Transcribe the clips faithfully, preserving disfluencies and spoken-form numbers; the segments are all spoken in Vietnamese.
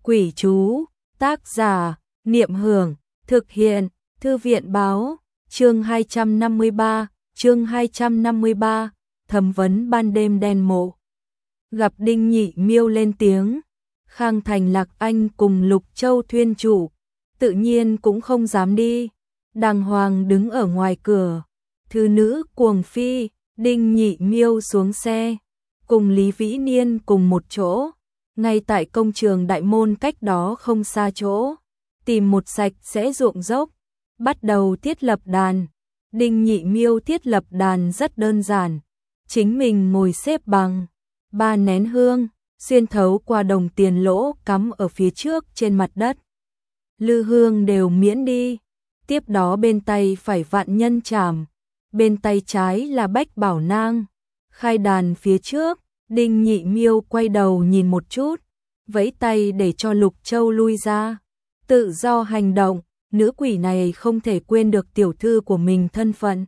Quỷ chú, tác giả, Niệm Hưởng, thực hiện, Thư viện báo, chương hai trăm năm mươi ba, chương hai trăm năm mươi ba, thẩm vấn ban đêm đen mộ. Gặp Đinh Nhị Miêu lên tiếng, Khang Thành Lạc Anh cùng Lục Châu thuyên chủ, tự nhiên cũng không dám đi, đàng hoàng đứng ở ngoài cửa. Thứ nữ cuồng phi, Đinh Nhị Miêu xuống xe, cùng Lý Vĩ Niên cùng một chỗ, ngay tại công trường đại môn cách đó không xa chỗ, tìm một sạch sẽ ruộng dốc, bắt đầu thiết lập đàn. Đinh Nhị Miêu thiết lập đàn rất đơn giản, chính mình ngồi xếp bằng, ba nén hương, xuyên thấu qua đồng tiền lỗ cắm ở phía trước trên mặt đất. Lư hương đều miễn đi, tiếp đó bên tay phải vạn nhân trảm, bên tay trái là bách bảo nang. Khai đàn phía trước, Đinh Nhị Miêu quay đầu nhìn một chút, vẫy tay để cho Lục Châu lui ra. Tự do hành động, nữ quỷ này không thể quên được tiểu thư của mình thân phận.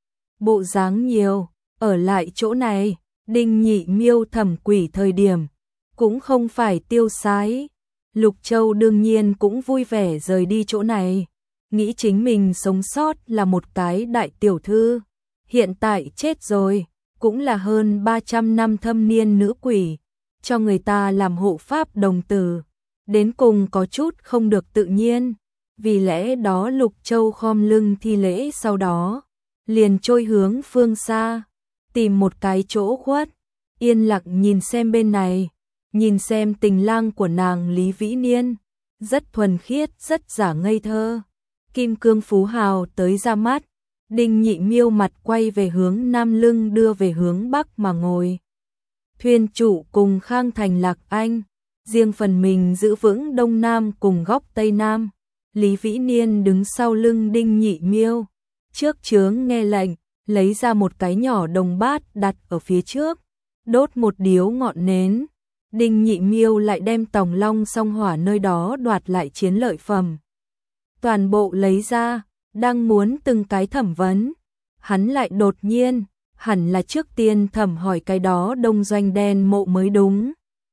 Bộ dáng nhiều, ở lại chỗ này, Đinh Nhị Miêu thẩm quỷ thời điểm, cũng không phải tiêu sái. Lục Châu đương nhiên cũng vui vẻ rời đi chỗ này, nghĩ chính mình sống sót là một cái đại tiểu thư, hiện tại chết rồi, cũng là hơn ba trăm năm thâm niên nữ quỷ, cho người ta làm hộ pháp đồng tử, đến cùng có chút không được tự nhiên, vì lẽ đó Lục Châu khom lưng thi lễ, sau đó liền trôi hướng phương xa, tìm một cái chỗ khuất, yên lặng nhìn xem bên này, nhìn xem tình lang của nàng Lý Vĩ Niên, rất thuần khiết, rất giả ngây thơ. Kim cương phú hào tới ra mắt, Đinh Nhị Miêu mặt quay về hướng nam, lưng đưa về hướng bắc mà ngồi. Thuyên chủ cùng Khang Thành Lạc Anh, riêng phần mình giữ vững đông nam cùng góc tây nam. Lý Vĩ Niên đứng sau lưng Đinh Nhị Miêu, trước chướng nghe lệnh, lấy ra một cái nhỏ đồng bát đặt ở phía trước, đốt một điếu ngọn nến. Đinh Nhị Miêu lại đem Tòng Long song hỏa nơi đó đoạt lại chiến lợi phẩm, toàn bộ lấy ra, đang muốn từng cái thẩm vấn, hắn lại đột nhiên, hẳn là trước tiên thẩm hỏi cái đó đông doanh đen mộ mới đúng.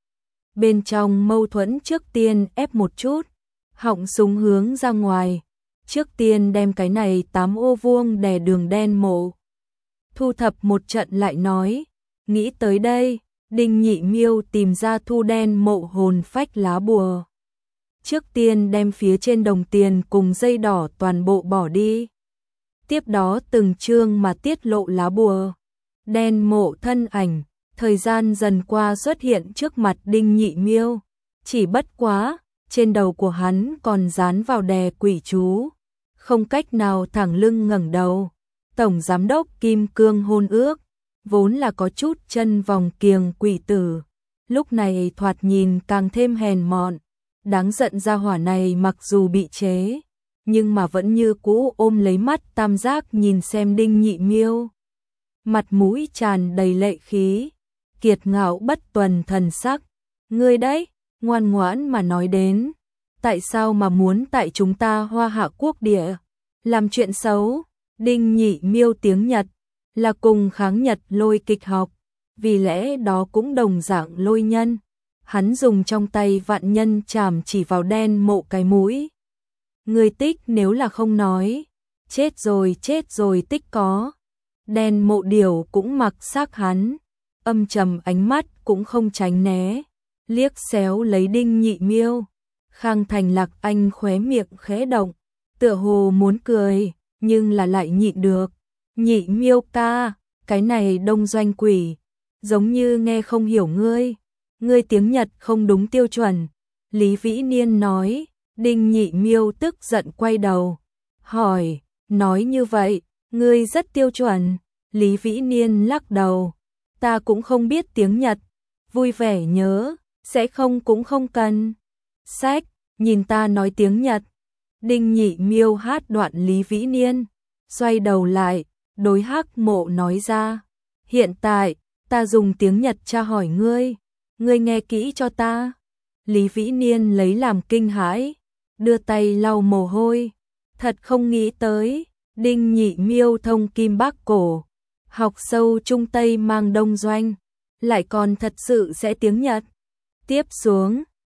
Bên trong mâu thuẫn trước tiên ép một chút, họng súng hướng ra ngoài, trước tiên đem cái này tám ô vuông đè đường đen mộ. Thu thập một trận lại nói, nghĩ tới đây, Đinh Nhị Miêu tìm ra thu đen mộ hồn phách lá bùa. Trước tiên đem phía trên đồng tiền cùng dây đỏ toàn bộ bỏ đi. Tiếp đó từng chương mà tiết lộ lá bùa. Đen mộ thân ảnh, thời gian dần qua xuất hiện trước mặt Đinh Nhị Miêu. Chỉ bất quá, trên đầu của hắn còn dán vào đè quỷ chú, không cách nào thẳng lưng ngẩng đầu. Tổng giám đốc Kim Cương hôn ước, vốn là có chút chân vòng kiềng quỷ tử, lúc này thoạt nhìn càng thêm hèn mọn. Đáng giận ra hỏa này mặc dù bị chế, nhưng mà vẫn như cũ ôm lấy mắt tam giác nhìn xem Đinh Nhị Miêu. Mặt mũi tràn đầy lệ khí, kiệt ngạo bất tuần thần sắc. Ngươi đấy, ngoan ngoãn mà nói đến, tại sao mà muốn tại chúng ta Hoa Hạ quốc địa làm chuyện xấu? Đinh Nhị Miêu tiếng Nhật là cùng kháng Nhật lôi kịch học, vì lẽ đó cũng đồng dạng lôi nhân. Hắn dùng trong tay vạn nhân trảm chỉ vào đen mộ cái mũi. Người tích nếu là không nói, chết rồi chết rồi tích có. Đen mộ điều cũng mặc xác hắn, âm trầm ánh mắt cũng không tránh né, liếc xéo lấy Đinh Nhị Miêu. Khang Thành Lạc Anh khóe miệng khẽ động, tựa hồ muốn cười, nhưng là lại nhịn được. Nhị Miêu ca, cái này đông doanh quỷ, giống như nghe không hiểu ngươi. Ngươi tiếng Nhật không đúng tiêu chuẩn, Lý Vĩ Niên nói. Đinh Nhị Miêu tức giận quay đầu, hỏi, nói như vậy, ngươi rất tiêu chuẩn. Lý Vĩ Niên lắc đầu, ta cũng không biết tiếng Nhật, vui vẻ nhớ, sẽ không cũng không cần. Sách, nhìn ta nói tiếng Nhật. Đinh Nhị Miêu hát đoạn Lý Vĩ Niên, xoay đầu lại, đối Hắc Mộ nói ra, hiện tại, ta dùng tiếng Nhật tra hỏi ngươi. Ngươi nghe kỹ cho ta. Lý Vĩ Niên lấy làm kinh hãi, đưa tay lau mồ hôi, thật không nghĩ tới, Đinh Nhị Miêu thông kim bắc cổ, học sâu Trung Tây mang đông doanh, lại còn thật sự sẽ tiếng Nhật. Tiếp xuống,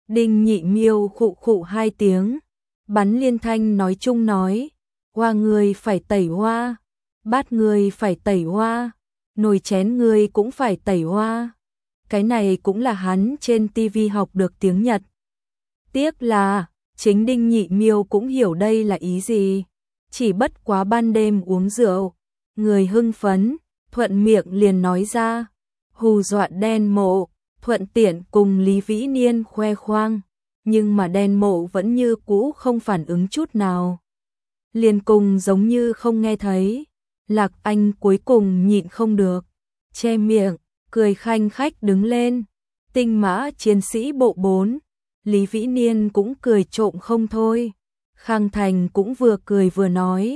Đinh Nhị Miêu khụ khụ hai tiếng, bắn liên thanh nói chung nói, hoa người phải tẩy hoa, bát người phải tẩy hoa, nồi chén người cũng phải tẩy hoa. Cái này cũng là hắn trên tivi học được tiếng Nhật. Tiếc là, chính Đinh Nhị Miêu cũng hiểu đây là ý gì. Chỉ bất quá ban đêm uống rượu, người hưng phấn, thuận miệng liền nói ra, hù dọa Đen Mộ, thuận tiện cùng Lý Vĩ Niên khoe khoang. Nhưng mà Đen Mộ vẫn như cũ không phản ứng chút nào. Liền cùng giống như không nghe thấy. Lạc Anh cuối cùng nhịn không được, che miệng, cười khanh khách đứng lên. Tinh Mã Chiến Sĩ bộ bốn, Lý Vĩ Niên cũng cười trộm không thôi. Khang Thành cũng vừa cười vừa nói,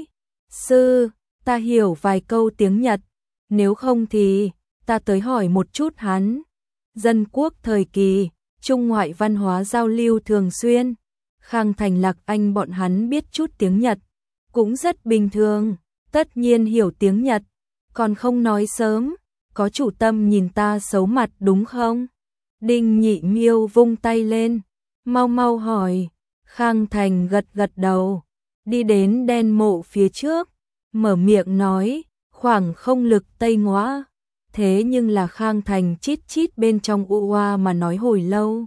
sư, ta hiểu vài câu tiếng Nhật, nếu không thì ta tới hỏi một chút hắn. Dân quốc thời kỳ, trung ngoại văn hóa giao lưu thường xuyên, Khang Thành Lạc Anh bọn hắn biết chút tiếng Nhật, cũng rất bình thường, tất nhiên hiểu tiếng Nhật, còn không nói sớm, có chủ tâm nhìn ta xấu mặt đúng không? Đinh Nhị Miêu vung tay lên, mau mau hỏi. Khang Thành gật gật đầu, đi đến Đen Mộ phía trước, mở miệng nói, khoảng không lực Tây Ngoã. Thế nhưng là Khang Thành chít chít bên trong u oa mà nói hồi lâu.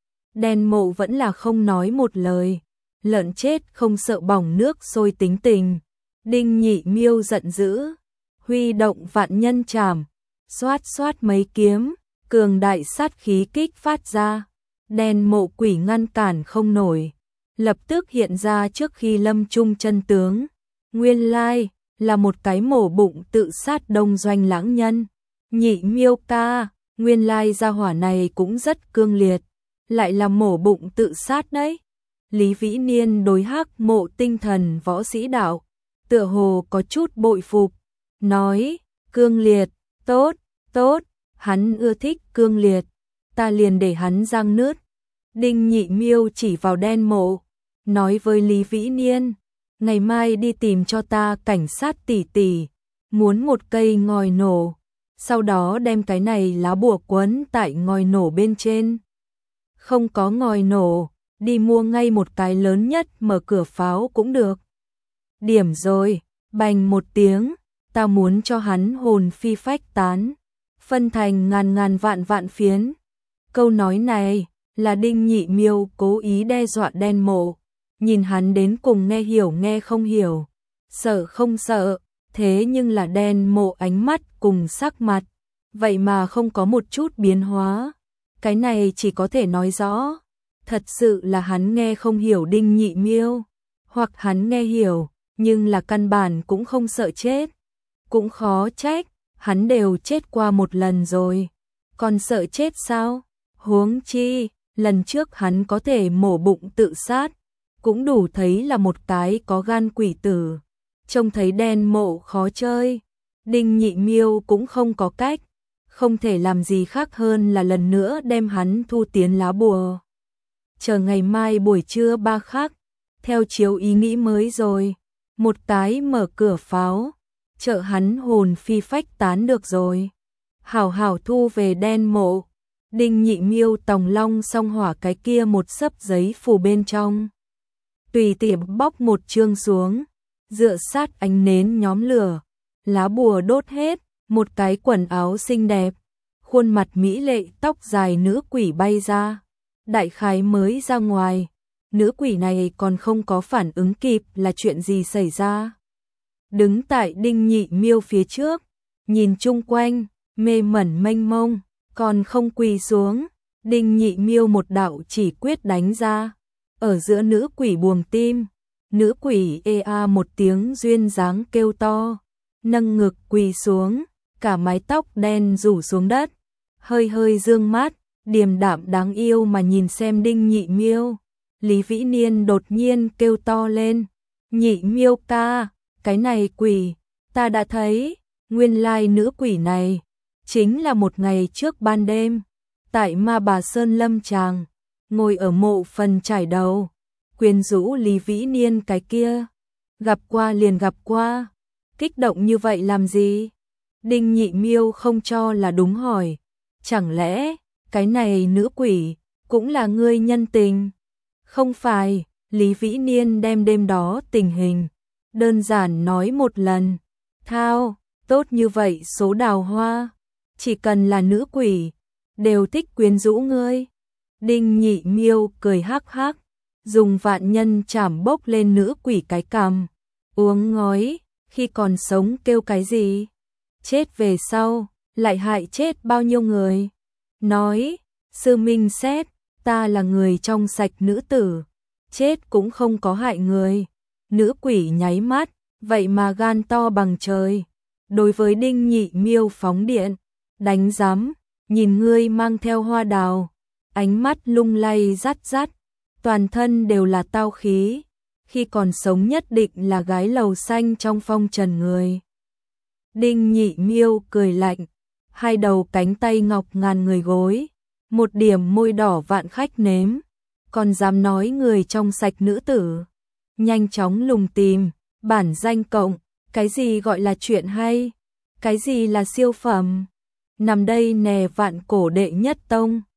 Đen Mộ vẫn là không nói một lời, lợn chết không sợ bỏng nước sôi tính tình. Đinh Nhị Miêu giận dữ, huy động vạn nhân trảm, xoát xoát mấy kiếm, cường đại sát khí kích phát ra. Đen Mộ quỷ ngăn cản không nổi, lập tức hiện ra trước khi lâm trung chân tướng. Nguyên lai là một cái mổ bụng tự sát đông doanh lãng nhân. Nhị Miêu ca, nguyên lai gia hỏa này cũng rất cương liệt, lại là mổ bụng tự sát đấy. Lý Vĩ Niên đối Hắc Mộ tinh thần võ sĩ đạo, tựa hồ có chút bội phục, nói, cương liệt, tốt, tốt, hắn ưa thích cương liệt, ta liền để hắn răng nứt. Đinh Nhị Miêu chỉ vào Đen Mộ, nói với Lý Vĩ Niên, ngày mai đi tìm cho ta cảnh sát tỷ tỷ, muốn một cây ngòi nổ, sau đó đem cái này lá bùa quấn tại ngòi nổ bên trên. Không có ngòi nổ, đi mua ngay một cái lớn nhất mở cửa pháo cũng được. Điểm rồi, bành một tiếng, ta muốn cho hắn hồn phi phách tán, phân thành ngàn ngàn vạn vạn phiến. Câu nói này là Đinh Nhị Miêu cố ý đe dọa Đen Mộ, nhìn hắn đến cùng nghe hiểu nghe không hiểu, sợ không sợ, thế nhưng là Đen Mộ ánh mắt cùng sắc mặt, vậy mà không có một chút biến hóa. Cái này chỉ có thể nói rõ, thật sự là hắn nghe không hiểu Đinh Nhị Miêu, hoặc hắn nghe hiểu, nhưng là căn bản cũng không sợ chết. Cũng khó trách, hắn đều chết qua một lần rồi, còn sợ chết sao? Huống chi, lần trước hắn có thể mổ bụng tự sát, cũng đủ thấy là một cái có gan quỷ tử. Trông thấy Đen Mộ khó chơi, Đinh Nhị Miêu cũng không có cách, không thể làm gì khác hơn là lần nữa đem hắn thu tiến lá bùa. Chờ ngày mai buổi trưa ba khắc, theo chiếu ý nghĩ mới rồi, một cái mở cửa pháo, trợ hắn hồn phi phách tán được rồi. Hảo hảo thu về Đen Mộ. Đinh Nhị Miêu tòng long song hỏa cái kia một xấp giấy phù bên trong, tùy tiện bóc một chương xuống, dựa sát ánh nến nhóm lửa, lá bùa đốt hết, một cái quần áo xinh đẹp, khuôn mặt mỹ lệ tóc dài nữ quỷ bay ra. Đại khái mới ra ngoài, nữ quỷ này còn không có phản ứng kịp là chuyện gì xảy ra. Đứng tại Đinh Nhị Miêu phía trước, nhìn chung quanh, mê mẩn mênh mông, còn không quỳ xuống. Đinh Nhị Miêu một đạo chỉ quyết đánh ra, ở giữa nữ quỷ buồng tim, nữ quỷ ê a một tiếng duyên dáng kêu to, nâng ngực quỳ xuống, cả mái tóc đen rủ xuống đất, hơi hơi dương mắt, điềm đạm đáng yêu mà nhìn xem Đinh Nhị Miêu. Lý Vĩ Niên đột nhiên kêu to lên, Nhị Miêu ca, cái này quỷ, ta đã thấy, nguyên lai nữ quỷ này, chính là một ngày trước ban đêm, tại Ma Bà Sơn Lâm Tràng, ngồi ở mộ phần trải đầu, quyến rũ Lý Vĩ Niên cái kia, gặp qua liền gặp qua, kích động như vậy làm gì? Đinh Nhị Miêu không cho là đúng hỏi, chẳng lẽ, cái này nữ quỷ, cũng là ngươi nhân tình. Không phải, Lý Vĩ Niên đem đêm đó tình hình đơn giản nói một lần. Thao, tốt như vậy số đào hoa, chỉ cần là nữ quỷ, đều thích quyến rũ ngươi. Đinh Nhị Miêu cười hắc hắc, dùng vạn nhân chảm bốc lên nữ quỷ cái cằm, uống ngói, khi còn sống kêu cái gì? Chết về sau, lại hại chết bao nhiêu người? Nói, sư minh xét, ta là người trong sạch nữ tử, chết cũng không có hại người. Nữ quỷ nháy mắt, vậy mà gan to bằng trời. Đối với Đinh Nhị Miêu phóng điện, đánh giám, nhìn ngươi mang theo hoa đào, ánh mắt lung lay rắt rắt, toàn thân đều là tao khí, khi còn sống nhất định là gái lầu xanh trong phong trần người. Đinh Nhị Miêu cười lạnh, hai đầu cánh tay ngọc ngàn người gối, một điểm môi đỏ vạn khách nếm, còn dám nói người trong sạch nữ tử. Nhanh chóng lùng tìm, bản danh cộng, cái gì gọi là chuyện hay, cái gì là siêu phẩm. Nằm đây nè vạn cổ đệ nhất tông,